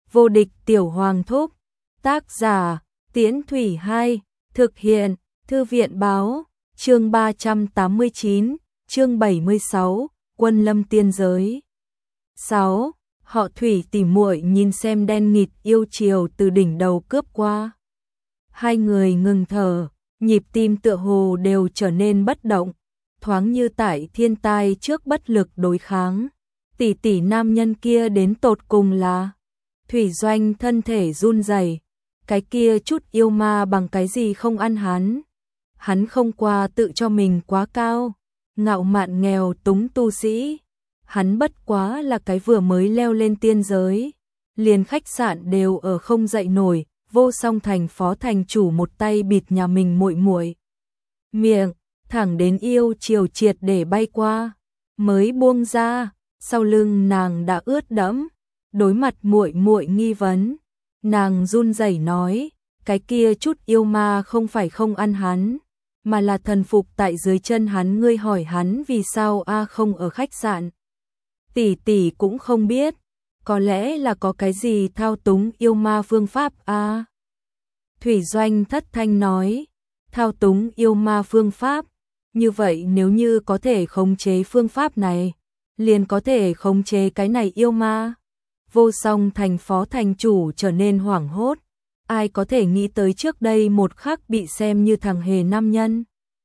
Vô địch tiểu hoàng thúc. Tác giả Tiễn Thủy 2. Thực hiện Thư viện báo. Chương 389, chương 76, Quân lâm tiên giới. 6. Họ Thủy tỉ muội nhìn xem đen nghịt yêu chiều từ đỉnh đầu cướp qua. Hai người ngừng thở, nhịp tim tựa hồ đều trở nên bất động, thoáng như tại thiên tai trước bất lực đối kháng. Tỷ tỷ nam nhân kia đến tột cùng là. Thủy Doanh thân thể run rẩy, cái kia chút yêu ma bằng cái gì không ăn hắn. Hắn không qua tự cho mình quá cao, ngạo mạn nghèo túng tu sĩ. Hắn bất quá là cái vừa mới leo lên tiên giới, liền khách sạn đều ở không dậy nổi, Vô Song thành phó thành chủ một tay bịt nhà mình muội muội miệng, thẳng đến yêu chiều triệt để bay qua, mới buông ra, sau lưng nàng đã ướt đẫm. Đối mặt muội muội nghi vấn, nàng run rẩy nói, cái kia chút yêu ma không phải không ăn hắn, mà là thần phục tại dưới chân hắn. Ngươi hỏi hắn vì sao không ở khách sạn. Tỷ tỷ cũng không biết, có lẽ là có cái gì thao túng yêu ma phương pháp a. Thủy Doanh thất thanh nói, thao túng yêu ma phương pháp, như vậy nếu như có thể khống chế phương pháp này, liền có thể khống chế cái này yêu ma. Vô Song thành phó thành chủ trở nên hoảng hốt, ai có thể nghĩ tới trước đây một khắc bị xem như thằng hề nam nhân.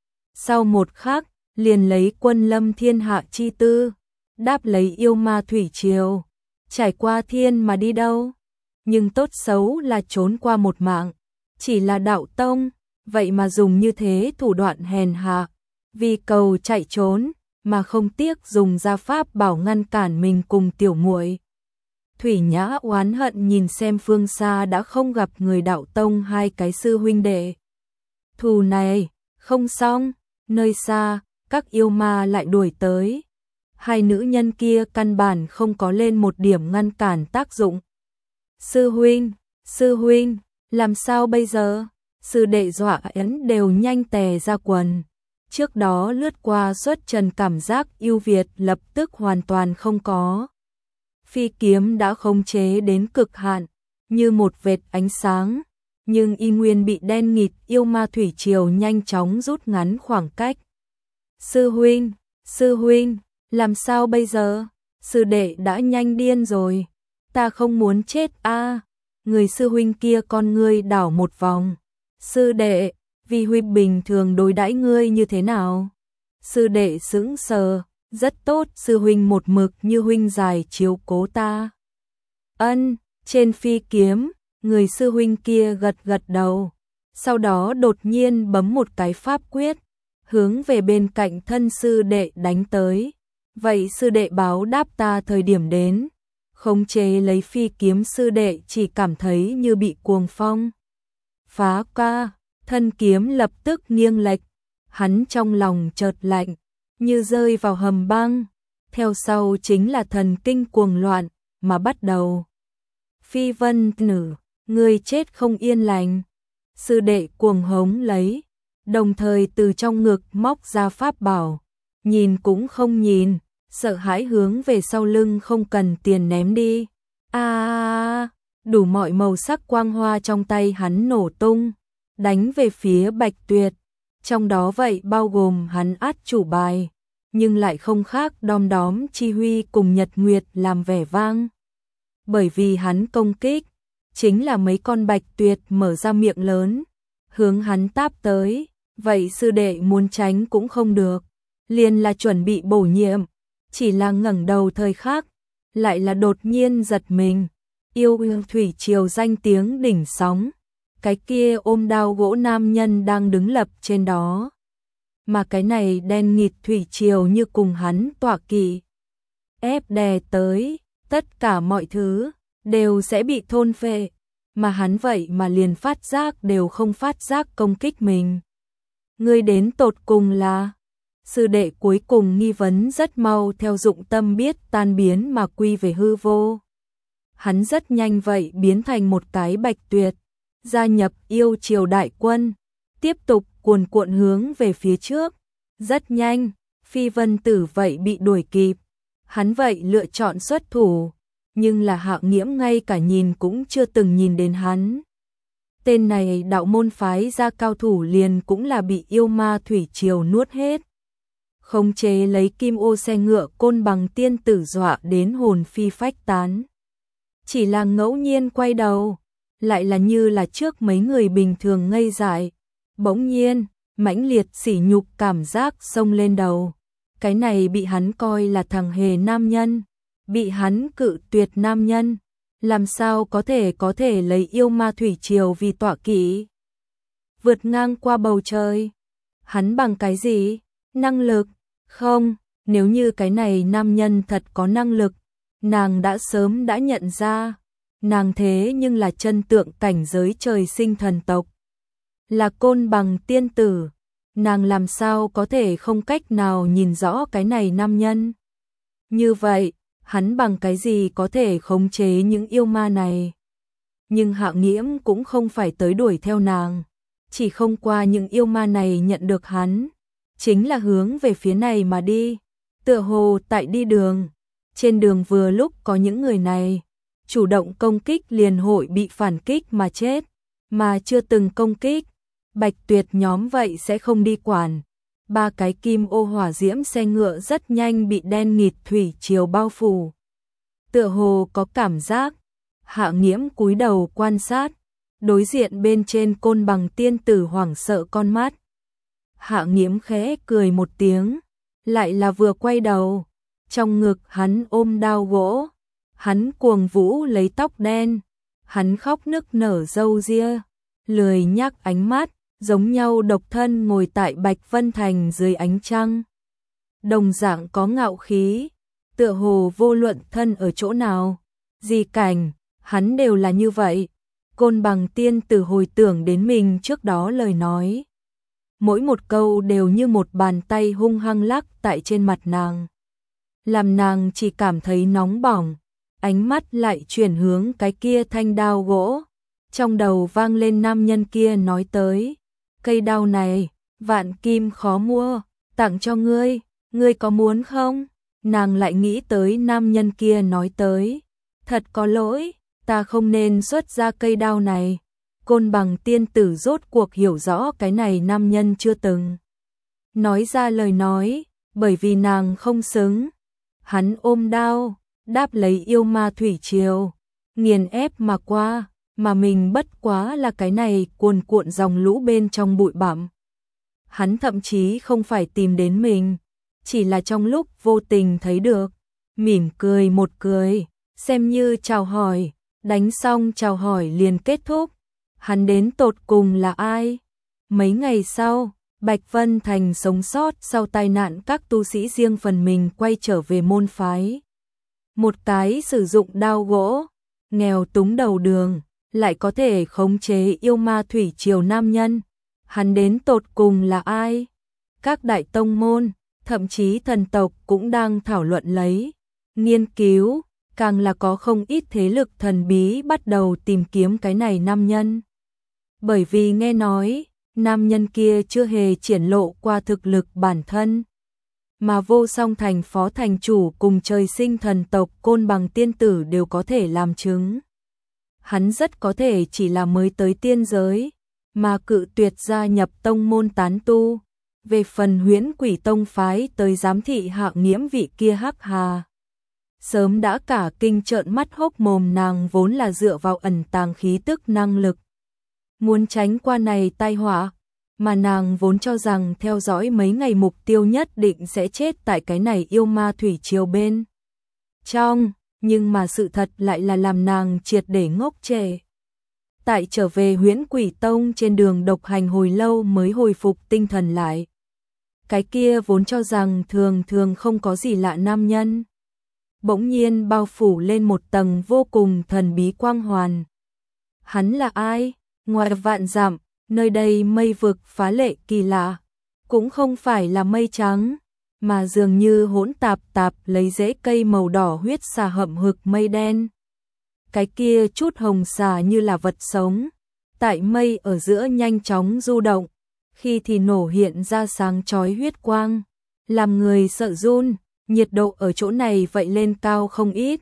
Sau một khắc, liền lấy quân lâm thiên hạ chi tư, đáp lấy yêu ma thủy triều, trải qua thiên mà đi đâu. Nhưng tốt xấu là trốn qua một mạng, chỉ là đạo tông, vậy mà dùng như thế thủ đoạn hèn hạ, vì cầu chạy trốn, mà không tiếc dùng gia pháp bảo ngăn cản mình cùng tiểu muội. Thủy Nhã oán hận nhìn xem phương xa đã không gặp người đạo tông hai cái sư huynh đệ. Thù này, không xong, nơi xa, các yêu ma lại đuổi tới. Hai nữ nhân kia căn bản không có lên một điểm ngăn cản tác dụng. Sư huynh, làm sao bây giờ? Sư đệ dọa ấn đều nhanh tè ra quần. Trước đó lướt qua xuất trần cảm giác yêu Việt lập tức hoàn toàn không có. Phi kiếm đã khống chế đến cực hạn, như một vệt ánh sáng, nhưng y nguyên bị đen nghịt yêu ma thủy triều nhanh chóng rút ngắn khoảng cách. Sư huynh, làm sao bây giờ? Sư đệ đã nhanh điên rồi, ta không muốn chết a. Người sư huynh kia con ngươi đảo một vòng. Sư đệ, vì huynh bình thường đối đãi ngươi như thế nào? Sư đệ sững sờ. Rất tốt, sư huynh một mực như huynh dài chiếu cố ta. Ân, trên phi kiếm, người sư huynh kia gật gật đầu, sau đó đột nhiên bấm một cái pháp quyết, hướng về bên cạnh thân sư đệ đánh tới. Vậy sư đệ báo đáp ta thời điểm đến, khống chế lấy phi kiếm. Sư đệ chỉ cảm thấy như bị cuồng phong phá ca, thân kiếm lập tức nghiêng lệch, hắn trong lòng chợt lạnh, như rơi vào hầm băng, theo sau chính là thần kinh cuồng loạn mà bắt đầu. Phi Vân nữ, ngươi chết không yên lành. Sư đệ cuồng hống lấy, đồng thời từ trong ngực móc ra pháp bảo, nhìn cũng không nhìn, sợ hãi hướng về sau lưng không cần tiền ném đi. Đủ mọi màu sắc quang hoa trong tay hắn nổ tung, đánh về phía Bạch Tuyệt. Trong đó vậy bao gồm hắn át chủ bài, nhưng lại không khác đom đóm chi huy cùng Nhật Nguyệt làm vẻ vang. Bởi vì hắn công kích, chính là mấy con Bạch Tuyệt mở ra miệng lớn, hướng hắn táp tới, vậy sư đệ muốn tránh cũng không được, liền là chuẩn bị bổ nhiệm, chỉ là ngẩng đầu thời khắc, lại là đột nhiên giật mình, yêu thủy triều danh tiếng đỉnh sóng. Cái kia ôm đao gỗ nam nhân đang đứng lập trên đó, mà cái này đen nghịt thủy triều như cùng hắn tọa kỵ, ép đè tới, tất cả mọi thứ đều sẽ bị thôn phệ, mà hắn vậy mà liền phát giác đều không phát giác công kích mình. Ngươi đến tột cùng là? Sư đệ cuối cùng nghi vấn rất mau theo dụng tâm biết tan biến mà quy về hư vô. Hắn rất nhanh vậy biến thành một cái Bạch Tuyệt, gia nhập yêu triều đại quân, tiếp tục cuồn cuộn hướng về phía trước. Rất nhanh, Phi Vân Tử vậy bị đuổi kịp, hắn vậy lựa chọn xuất thủ, nhưng là Hạ Nghiễm ngay cả nhìn cũng chưa từng nhìn đến hắn. Tên này đạo môn phái ra cao thủ liền cũng là bị yêu ma thủy triều nuốt hết. Khống chế lấy kim ô xe ngựa Côn Bằng tiên tử dọa đến hồn phi phách tán. Chỉ là ngẫu nhiên quay đầu, lại là như là trước mấy người bình thường ngây dại. Bỗng nhiên, mãnh liệt sỉ nhục cảm giác xông lên đầu. Cái này bị hắn coi là thằng hề nam nhân, bị hắn cự tuyệt nam nhân, làm sao có thể lấy yêu ma thủy triều vì tọa kỵ. Vượt ngang qua bầu trời, hắn bằng cái gì? Năng lực? Không, nếu như cái này nam nhân thật có năng lực, nàng đã sớm đã nhận ra, nàng thế nhưng là chân tượng cảnh giới trời sinh thần tộc, là Côn Bằng tiên tử, nàng làm sao có thể không cách nào nhìn rõ cái này nam nhân. Như vậy, hắn bằng cái gì có thể khống chế những yêu ma này? Nhưng Hạ Nghiễm cũng không phải tới đuổi theo nàng, chỉ không qua những yêu ma này nhận được hắn, chính là hướng về phía này mà đi, tựa hồ tại đi đường. Trên đường vừa lúc có những người này, chủ động công kích liền hội bị phản kích mà chết, mà chưa từng công kích, Bạch Tuyệt nhóm vậy sẽ không đi quản. Ba cái kim ô hỏa diễm xe ngựa rất nhanh bị đen nghịt thủy triều bao phủ. Tựa hồ có cảm giác, Hạ Nghiễm cúi đầu quan sát, đối diện bên trên Côn Bằng tiên tử hoảng sợ con mắt. Hạ Nghiễm khẽ cười một tiếng, lại là vừa quay đầu, trong ngực hắn ôm đao gỗ, hắn cuồng vũ lấy tóc đen, hắn khóc nức nở râu ria, lười nhác ánh mắt, giống nhau độc thân ngồi tại Bạch Vân Thành dưới ánh trăng. Đồng dạng có ngạo khí, tựa hồ vô luận thân ở chỗ nào, gì cảnh, hắn đều là như vậy. Côn Bằng tiên tử hồi tưởng đến mình trước đó lời nói. Mỗi một câu đều như một bàn tay hung hăng lắc tại trên mặt nàng. Làm nàng chỉ cảm thấy nóng bỏng, ánh mắt lại chuyển hướng cái kia thanh đao gỗ. Trong đầu vang lên nam nhân kia nói tới, cây đao này, vạn kim khó mua, tặng cho ngươi, ngươi có muốn không? Nàng lại nghĩ tới nam nhân kia nói tới, thật có lỗi, ta không nên xuất ra cây đao này. Côn Bằng tiên tử rốt cuộc hiểu rõ cái này nam nhân chưa từng nói ra lời nói, bởi vì nàng không xứng. Hắn ôm đao, đáp lấy yêu ma thủy triều, nghiền ép mà qua, mà mình bất quá là cái này cuồn cuộn dòng lũ bên trong bụi bặm. Hắn thậm chí không phải tìm đến mình, chỉ là trong lúc vô tình thấy được, mỉm cười một cười, xem như chào hỏi, đánh xong chào hỏi liền kết thúc. Hắn đến tột cùng là ai? Mấy ngày sau, Bạch Vân Thành sống sót sau tai nạn các tu sĩ riêng phần mình quay trở về môn phái. Một cái sử dụng đao gỗ, nghèo túng đầu đường, lại có thể khống chế yêu ma thủy triều nam nhân. Hắn đến tột cùng là ai? Các đại tông môn, thậm chí thần tộc cũng đang thảo luận lấy, nghiên cứu, càng là có không ít thế lực thần bí bắt đầu tìm kiếm cái này nam nhân. Bởi vì nghe nói, nam nhân kia chưa hề triển lộ qua thực lực bản thân. Mà Vô Song thành phó thành chủ cùng trời sinh thần tộc Côn Bằng tiên tử đều có thể làm chứng. Hắn rất có thể chỉ là mới tới tiên giới, mà cự tuyệt gia nhập tông môn tán tu. Về phần Huyễn Quỷ tông phái tới giám thị Hạ Nghiễm vị kia hắc hà, sớm đã cả kinh trợn mắt hốc mồm, nàng vốn là dựa vào ẩn tàng khí tức năng lực muốn tránh qua này tai họa, mà nàng vốn cho rằng theo dõi mấy ngày mục tiêu nhất định sẽ chết tại cái này yêu ma thủy triều bên trong, nhưng mà sự thật lại là làm nàng triệt để ngốc trệ. Tại trở về Huyễn Quỷ tông trên đường độc hành hồi lâu mới hồi phục tinh thần lại. Cái kia vốn cho rằng thường thường không có gì lạ nam nhân, bỗng nhiên bao phủ lên một tầng vô cùng thần bí quang hoàn. Hắn là ai? Ngoài vạn dặm, nơi đây mây vực phá lệ kỳ lạ, cũng không phải là mây trắng, mà dường như hỗn tạp lấy rễ cây màu đỏ huyết xà hậm hực mây đen. Cái kia chút hồng xà như là vật sống, tại mây ở giữa nhanh chóng du động, khi thì nổ hiện ra sáng chói huyết quang, làm người sợ run. Nhiệt độ ở chỗ này vậy lên cao không ít,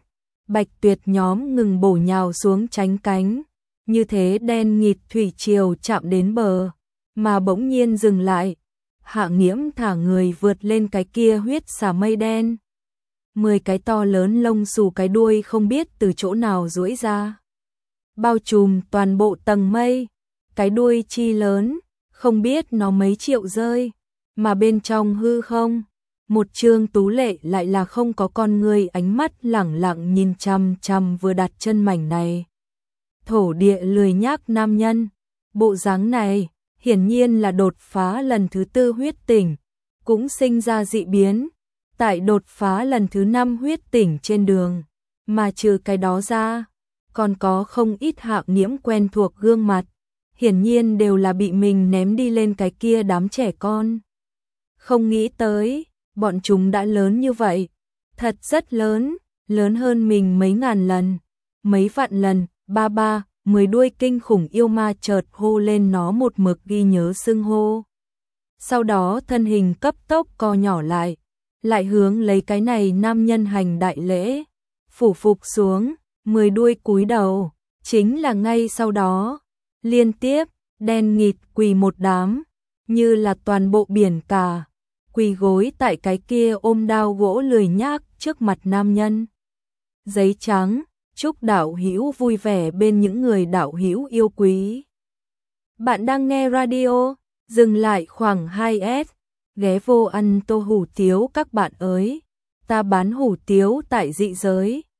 Bạch Tuyệt nhóm ngừng bổ nhào xuống tránh cánh, như thế đen nghịt thủy triều chạm đến bờ, mà bỗng nhiên dừng lại. Hạ Nghiễm thả người vượt lên cái kia huyết xà mây đen. 10 cái to lớn lông xù cái đuôi không biết từ chỗ nào duỗi ra, bao trùm toàn bộ tầng mây. Cái đuôi chi lớn, không biết nó mấy triệu rơi, mà bên trong hư không, một Trương Tú Lệ lại là không có con người, ánh mắt lẳng lặng nhìn chằm chằm vừa đặt chân mảnh này. Thổ địa lười nhác nam nhân, bộ dáng này hiển nhiên là đột phá lần thứ 4 huyết tỉnh, cũng sinh ra dị biến. Tại đột phá lần thứ 5 huyết tỉnh trên đường, mà trừ cái đó ra, còn có không ít Hạ Nghiễm quen thuộc gương mặt, hiển nhiên đều là bị mình ném đi lên cái kia đám trẻ con. Không nghĩ tới, bọn chúng đã lớn như vậy, thật rất lớn, lớn hơn mình mấy ngàn lần, mấy vạn lần. Ba, 10 đuôi kinh khủng yêu ma chợt hô lên nó một mực ghi nhớ xưng hô. Sau đó thân hình cấp tốc co nhỏ lại hướng lấy cái này nam nhân hành đại lễ, phủ phục xuống. 10 đuôi cúi đầu, chính là ngay sau đó, liên tiếp, đen nghịt quỳ một đám, như là toàn bộ biển cả, quỳ gối tại cái kia ôm đao gỗ lười nhác trước mặt nam nhân. Giấy trắng, chúc đạo hữu vui vẻ bên những người đạo hữu yêu quý. Bạn đang nghe radio, dừng lại khoảng 2S, ghé vô ăn tô hủ tiếu các bạn ơi, ta bán hủ tiếu tại dị giới.